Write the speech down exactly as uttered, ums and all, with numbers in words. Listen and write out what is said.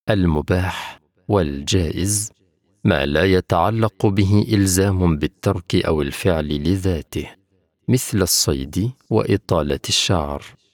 المباح والجائز ما لا يتعلق به إلزام بالترك أو الفعل لذاته، مثل الصيد وإطالة الشعر.